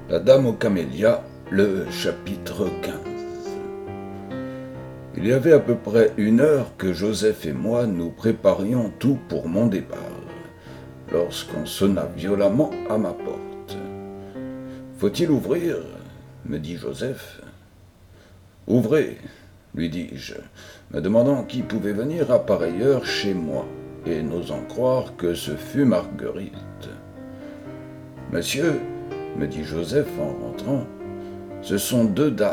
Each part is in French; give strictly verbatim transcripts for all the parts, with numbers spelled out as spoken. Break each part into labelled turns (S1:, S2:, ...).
S1: La Dame aux Camélias, le chapitre quinze. Il y avait à peu près une heure que Joseph et moi nous préparions tout pour mon départ, lorsqu'on sonna violemment à ma porte. « Faut-il ouvrir ?» me dit Joseph. « Ouvrez !» lui dis-je, me demandant qui pouvait venir à pareille heure chez moi, et n'osant croire que ce fût Marguerite. « Monsieur, » me dit Joseph en rentrant, « ce sont deux dames. »«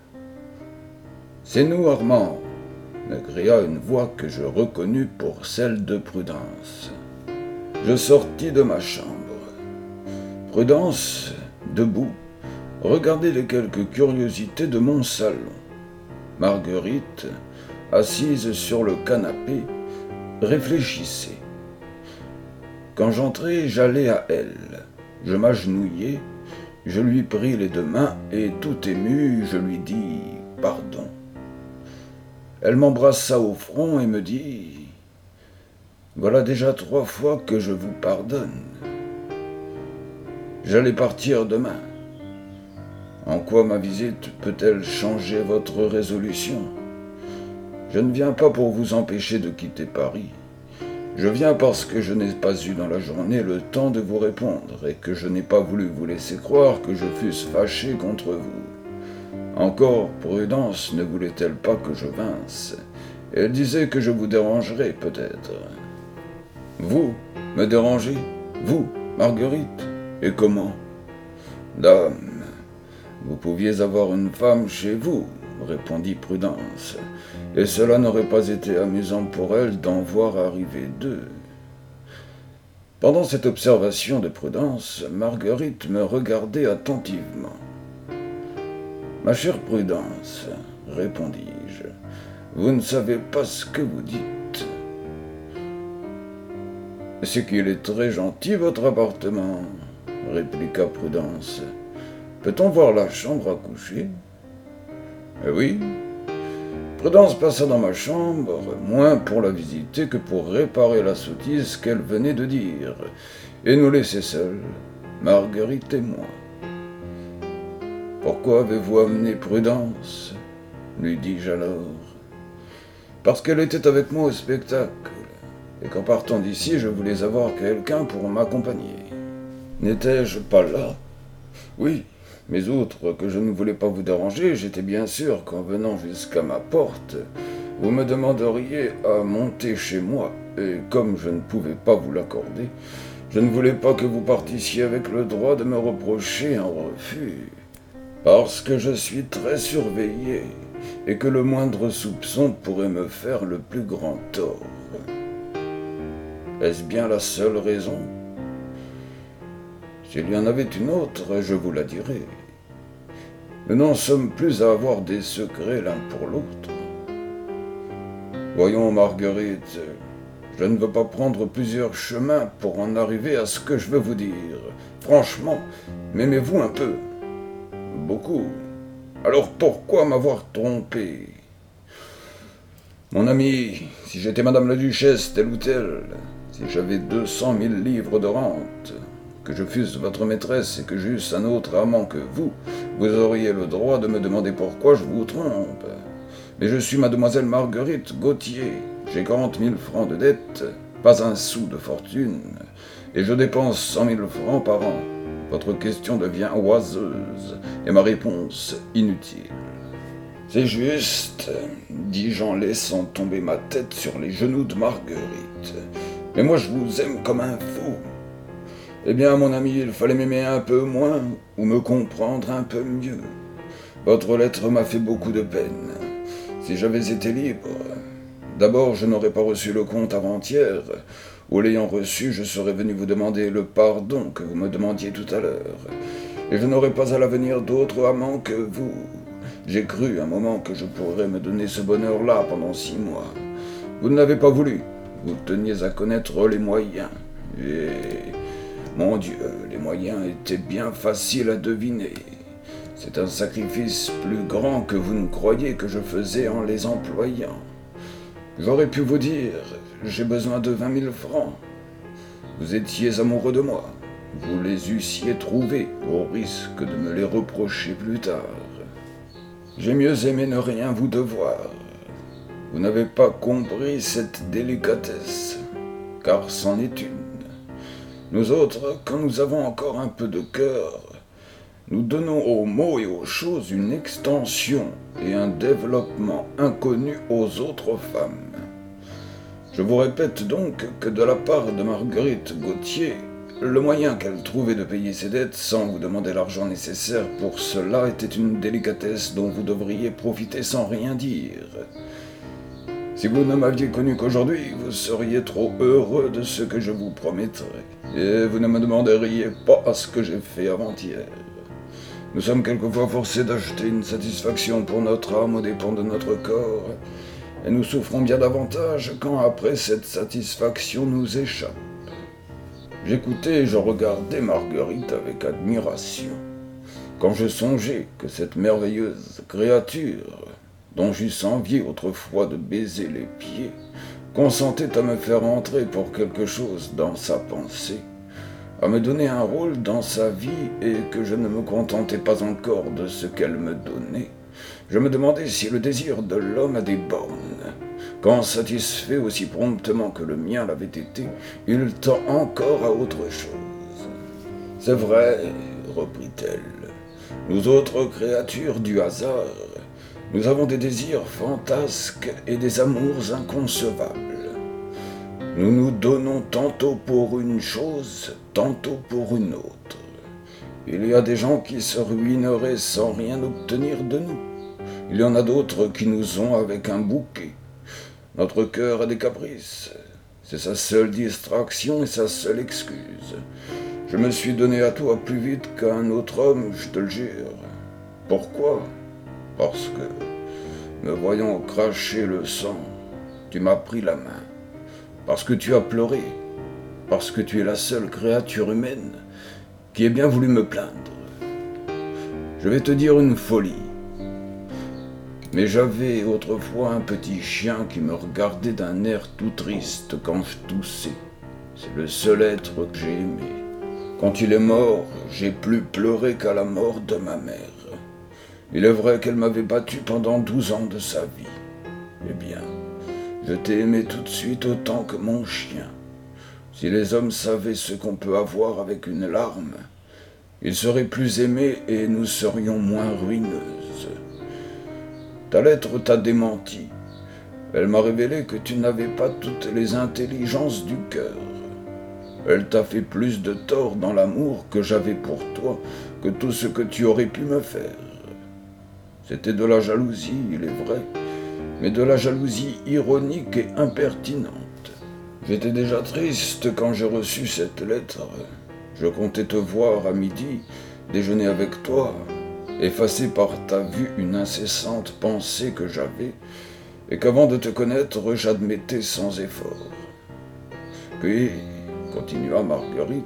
S1: C'est nous, Armand !» me cria une voix que je reconnus pour celle de Prudence. Je sortis de ma chambre. Prudence, debout, regardait les quelques curiosités de mon salon. Marguerite, assise sur le canapé, réfléchissait. Quand j'entrai, j'allai à elle. Je m'agenouillai, je lui pris les deux mains et tout ému, je lui dis « pardon ». Elle m'embrassa au front et me dit « Voilà déjà trois fois que je vous pardonne. J'allais partir demain. En quoi ma visite peut-elle changer votre résolution? Je ne viens pas pour vous empêcher de quitter Paris. Je viens parce que je n'ai pas eu dans la journée le temps de vous répondre et que je n'ai pas voulu vous laisser croire que je fusse fâché contre vous. Encore Prudence ne voulait-elle pas que je vinsse. Elle disait que je vous dérangerais peut-être. Vous, me déranger? Vous, Marguerite? Et comment? Dame, vous pouviez avoir une femme chez vous, répondit Prudence, et cela n'aurait pas été amusant pour elle d'en voir arriver deux. Pendant cette observation de Prudence, Marguerite me regardait attentivement. « Ma chère Prudence, répondis-je, vous ne savez pas ce que vous dites. C'est qu'il est très gentil, votre appartement, répliqua Prudence. Peut-on voir la chambre à coucher? Eh oui. Prudence passa dans ma chambre, moins pour la visiter que pour réparer la sottise qu'elle venait de dire, et nous laisser seuls, Marguerite et moi. Pourquoi avez-vous amené Prudence? Lui dis-je alors. Parce qu'elle était avec moi au spectacle, et qu'en partant d'ici, je voulais avoir quelqu'un pour m'accompagner. N'étais-je pas là? Oui. Mais outre que je ne voulais pas vous déranger, j'étais bien sûr qu'en venant jusqu'à ma porte, vous me demanderiez à monter chez moi, et comme je ne pouvais pas vous l'accorder, je ne voulais pas que vous partissiez avec le droit de me reprocher un refus, parce que je suis très surveillé, et que le moindre soupçon pourrait me faire le plus grand tort. Est-ce bien la seule raison ? S'il y en avait une autre, je vous la dirais. Nous n'en sommes plus à avoir des secrets l'un pour l'autre. Voyons, Marguerite, je ne veux pas prendre plusieurs chemins pour en arriver à ce que je veux vous dire. Franchement, m'aimez-vous un peu? Beaucoup. Alors pourquoi m'avoir trompé? Mon ami, si j'étais madame la duchesse telle ou telle, si j'avais deux cent mille livres de rente, que je fusse votre maîtresse et que j'eusse un autre amant que vous, vous auriez le droit de me demander pourquoi je vous trompe. Mais je suis mademoiselle Marguerite Gauthier, j'ai quarante mille francs de dette, pas un sou de fortune, et je dépense cent mille francs par an. Votre question devient oiseuse, et ma réponse inutile. C'est juste, dis-je en laissant tomber ma tête sur les genoux de Marguerite. Mais moi je vous aime comme un fou. Eh bien, mon ami, il fallait m'aimer un peu moins, ou me comprendre un peu mieux. Votre lettre m'a fait beaucoup de peine. Si j'avais été libre, d'abord, je n'aurais pas reçu le compte avant-hier, ou l'ayant reçu, je serais venu vous demander le pardon que vous me demandiez tout à l'heure. Et je n'aurais pas à l'avenir d'autre amant que vous. J'ai cru un moment que je pourrais me donner ce bonheur-là pendant six mois. Vous ne l'avez pas voulu. Vous teniez à connaître les moyens. Et... Mon Dieu, les moyens étaient bien faciles à deviner. C'est un sacrifice plus grand que vous ne croyez que je faisais en les employant. J'aurais pu vous dire, j'ai besoin de vingt mille francs. Vous étiez amoureux de moi. vous les eussiez trouvés, au risque de me les reprocher plus tard. J'ai mieux aimé ne rien vous devoir. Vous n'avez pas compris cette délicatesse, car c'en est une. Nous autres, quand nous avons encore un peu de cœur, nous donnons aux mots et aux choses une extension et un développement inconnus aux autres femmes. Je vous répète donc que de la part de Marguerite Gauthier, le moyen qu'elle trouvait de payer ses dettes sans vous demander l'argent nécessaire pour cela était une délicatesse dont vous devriez profiter sans rien dire. Si vous ne m'aviez connu qu'aujourd'hui, vous seriez trop heureux de ce que je vous promettrais, et vous ne me demanderiez pas à ce que j'ai fait avant-hier. Nous sommes quelquefois forcés d'acheter une satisfaction pour notre âme aux dépens de notre corps, et nous souffrons bien davantage quand après cette satisfaction nous échappe. J'écoutais et je regardais Marguerite avec admiration, quand je songeais que cette merveilleuse créature, dont j'eusse envié autrefois de baiser les pieds, consentait à me faire entrer pour quelque chose dans sa pensée, à me donner un rôle dans sa vie et que je ne me contentais pas encore de ce qu'elle me donnait. Je me demandais si le désir de l'homme a des bornes. Quand satisfait aussi promptement que le mien l'avait été, il tend encore à autre chose. C'est vrai, reprit-elle, nous autres créatures du hasard, nous avons des désirs fantasques et des amours inconcevables. Nous nous donnons tantôt pour une chose, tantôt pour une autre. Il y a des gens qui se ruineraient sans rien obtenir de nous. Il y en a d'autres qui nous ont avec un bouquet. Notre cœur a des caprices. C'est sa seule distraction et sa seule excuse. Je me suis donné à toi plus vite qu'à un autre homme, je te le jure. Pourquoi ? Parce que, me voyant cracher le sang, tu m'as pris la main. Parce que tu as pleuré. Parce que tu es la seule créature humaine qui ait bien voulu me plaindre. Je vais te dire une folie. Mais j'avais autrefois un petit chien qui me regardait d'un air tout triste quand je toussais. C'est le seul être que j'ai aimé. Quand il est mort, j'ai plus pleuré qu'à la mort de ma mère. Il est vrai qu'elle m'avait battu pendant douze ans de sa vie. Eh bien, je t'ai aimé tout de suite autant que mon chien. Si les hommes savaient ce qu'on peut avoir avec une larme, ils seraient plus aimés et nous serions moins ruineuses. Ta lettre t'a démenti. Elle m'a révélé que tu n'avais pas toutes les intelligences du cœur. Elle t'a fait plus de tort dans l'amour que j'avais pour toi que tout ce que tu aurais pu me faire. C'était de la jalousie, il est vrai, mais de la jalousie ironique et impertinente. J'étais déjà triste quand j'ai reçu cette lettre. Je comptais te voir à midi, déjeuner avec toi, effacer par ta vue une incessante pensée que j'avais, et qu'avant de te connaître, j'admettais sans effort. Puis, continua Marguerite,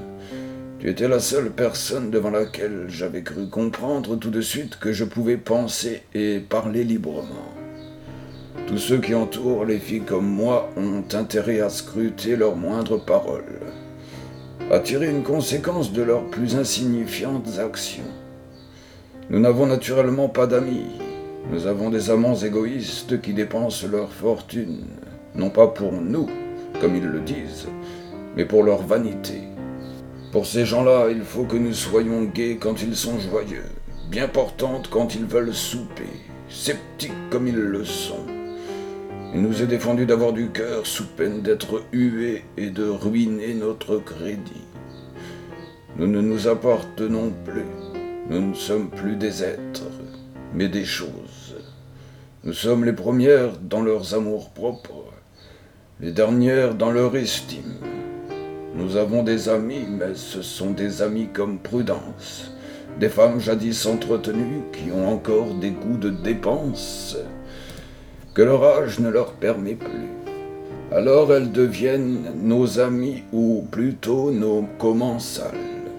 S1: tu étais la seule personne devant laquelle j'avais cru comprendre tout de suite que je pouvais penser et parler librement. Tous ceux qui entourent les filles comme moi ont intérêt à scruter leurs moindres paroles, à tirer une conséquence de leurs plus insignifiantes actions. Nous n'avons naturellement pas d'amis, nous avons des amants égoïstes qui dépensent leur fortune, non pas pour nous, comme ils le disent, mais pour leur vanité. Pour ces gens-là, il faut que nous soyons gais quand ils sont joyeux, bien portantes quand ils veulent souper, sceptiques comme ils le sont. Il nous est défendu d'avoir du cœur sous peine d'être hués et de ruiner notre crédit. Nous ne nous appartenons plus, nous ne sommes plus des êtres, mais des choses. Nous sommes les premières dans leurs amours propres, les dernières dans leur estime. Nous avons des amis, mais ce sont des amis comme Prudence, des femmes jadis entretenues qui ont encore des goûts de dépense que leur âge ne leur permet plus. Alors elles deviennent nos amis ou plutôt nos commensales.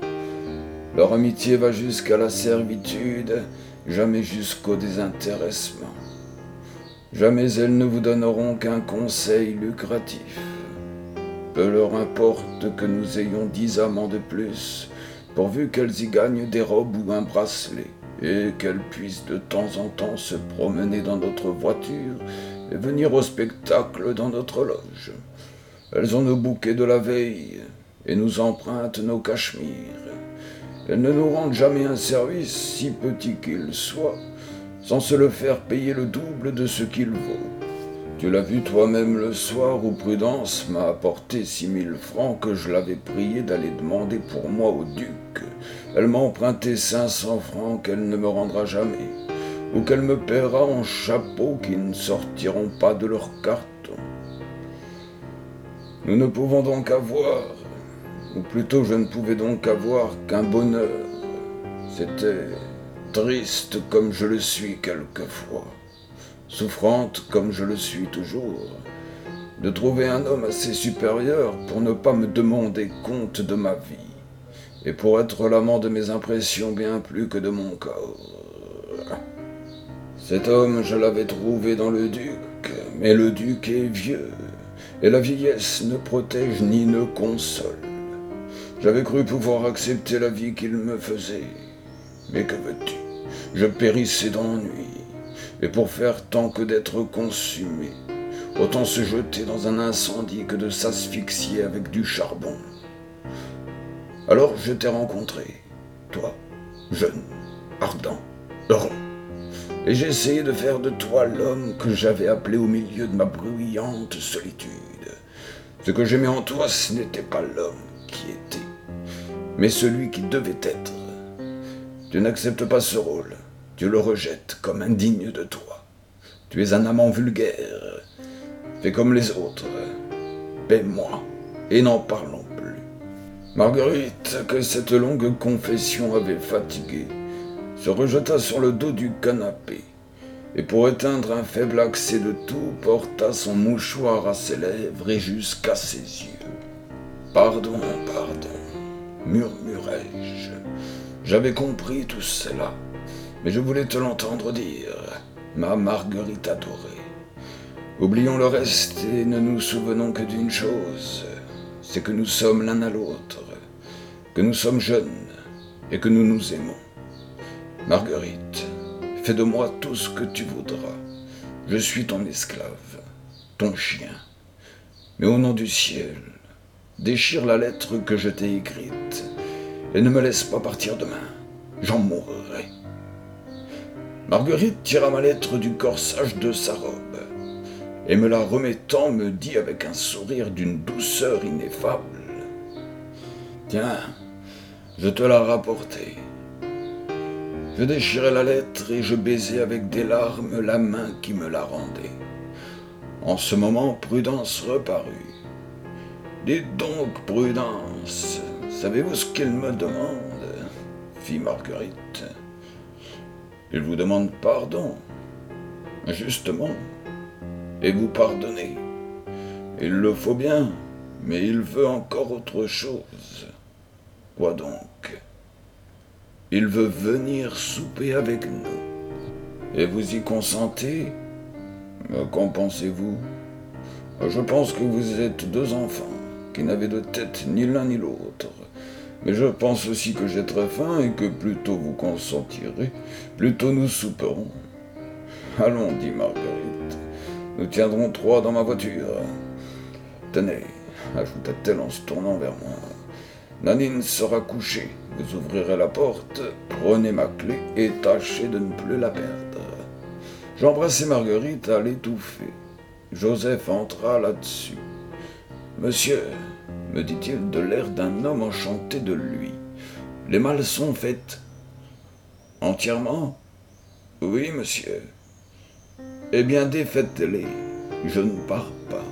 S1: Leur amitié va jusqu'à la servitude, jamais jusqu'au désintéressement. Jamais elles ne vous donneront qu'un conseil lucratif. peu leur importe que nous ayons dix amants de plus, pourvu qu'elles y gagnent des robes ou un bracelet, et qu'elles puissent de temps en temps se promener dans notre voiture et venir au spectacle dans notre loge. Elles ont nos bouquets de la veille et nous empruntent nos cachemires. Elles ne nous rendent jamais un service, si petit qu'il soit, sans se le faire payer le double de ce qu'il vaut. Tu l'as vu toi-même le soir où Prudence m'a apporté six mille francs que je l'avais prié d'aller demander pour moi au duc. Elle m'a emprunté cinq cents francs qu'elle ne me rendra jamais, ou qu'elle me paiera en chapeaux qui ne sortiront pas de leur carton. Nous ne pouvons donc avoir, ou plutôt je ne pouvais donc avoir qu'un bonheur. C'était triste comme je le suis quelquefois, souffrante comme je le suis toujours, de trouver un homme assez supérieur pour ne pas me demander compte de ma vie, et pour être l'amant de mes impressions bien plus que de mon corps. Cet homme, je l'avais trouvé dans le duc, mais le duc est vieux, et la vieillesse ne protège ni ne console. J'avais cru pouvoir accepter la vie qu'il me faisait, mais que veux-tu? Je périssais d'ennui, et pour faire tant que d'être consumé, autant se jeter dans un incendie que de s'asphyxier avec du charbon. Alors je t'ai rencontré, toi, jeune, ardent, heureux, et j'ai essayé de faire de toi l'homme que j'avais appelé au milieu de ma bruyante solitude. Ce que j'aimais en toi, ce n'était pas l'homme qui était, mais celui qui devait être. Tu n'acceptes pas ce rôle, tu le rejettes comme indigne de toi. Tu es un amant vulgaire, fais comme les autres, paie-moi, et n'en parlons plus. Marguerite, que cette longue confession avait fatiguée, se rejeta sur le dos du canapé, et pour éteindre un faible accès de toux, porta son mouchoir à ses lèvres et jusqu'à ses yeux. « Pardon, pardon, murmurai-je. J'avais compris tout cela, mais je voulais te l'entendre dire, ma Marguerite adorée. Oublions le reste et ne nous souvenons que d'une chose, c'est que nous sommes l'un à l'autre, que nous sommes jeunes et que nous nous aimons. Marguerite, fais de moi tout ce que tu voudras. Je suis ton esclave, ton chien. Mais au nom du ciel, déchire la lettre que je t'ai écrite et ne me laisse pas partir demain. J'en mourrai. » Marguerite tira ma lettre du corsage de sa robe et me la remettant me dit avec un sourire d'une douceur ineffable. « Tiens, je te la rapportai. » Je déchirai la lettre et je baisai avec des larmes la main qui me la rendait. En ce moment, Prudence reparut. « Dites donc, Prudence, savez-vous ce qu'il me demande ?» fit Marguerite. « Il vous demande pardon. » »« Justement. Et vous pardonnez. Il le faut bien, mais il veut encore autre chose. » »« Quoi donc ? » ?»« Il veut venir souper avec nous. » »« Et vous y consentez ? Qu'en pensez-vous ? Je pense que vous êtes deux enfants, qui n'avez de tête ni l'un ni l'autre. Mais je pense aussi que j'ai très faim et que plus tôt vous consentirez, plus tôt nous souperons. Allons, dit Marguerite, nous tiendrons trois dans ma voiture. Tenez, ajouta-t-elle en se tournant vers moi, Nanine sera couchée. Vous ouvrirez la porte, prenez ma clé et tâchez de ne plus la perdre. J'embrassai Marguerite à l'étouffer. Joseph entra là-dessus. Monsieur, me dit-il de l'air d'un homme enchanté de lui, les malles sont faites. Entièrement ? Oui, monsieur. Eh bien, défaites-les, je ne pars pas.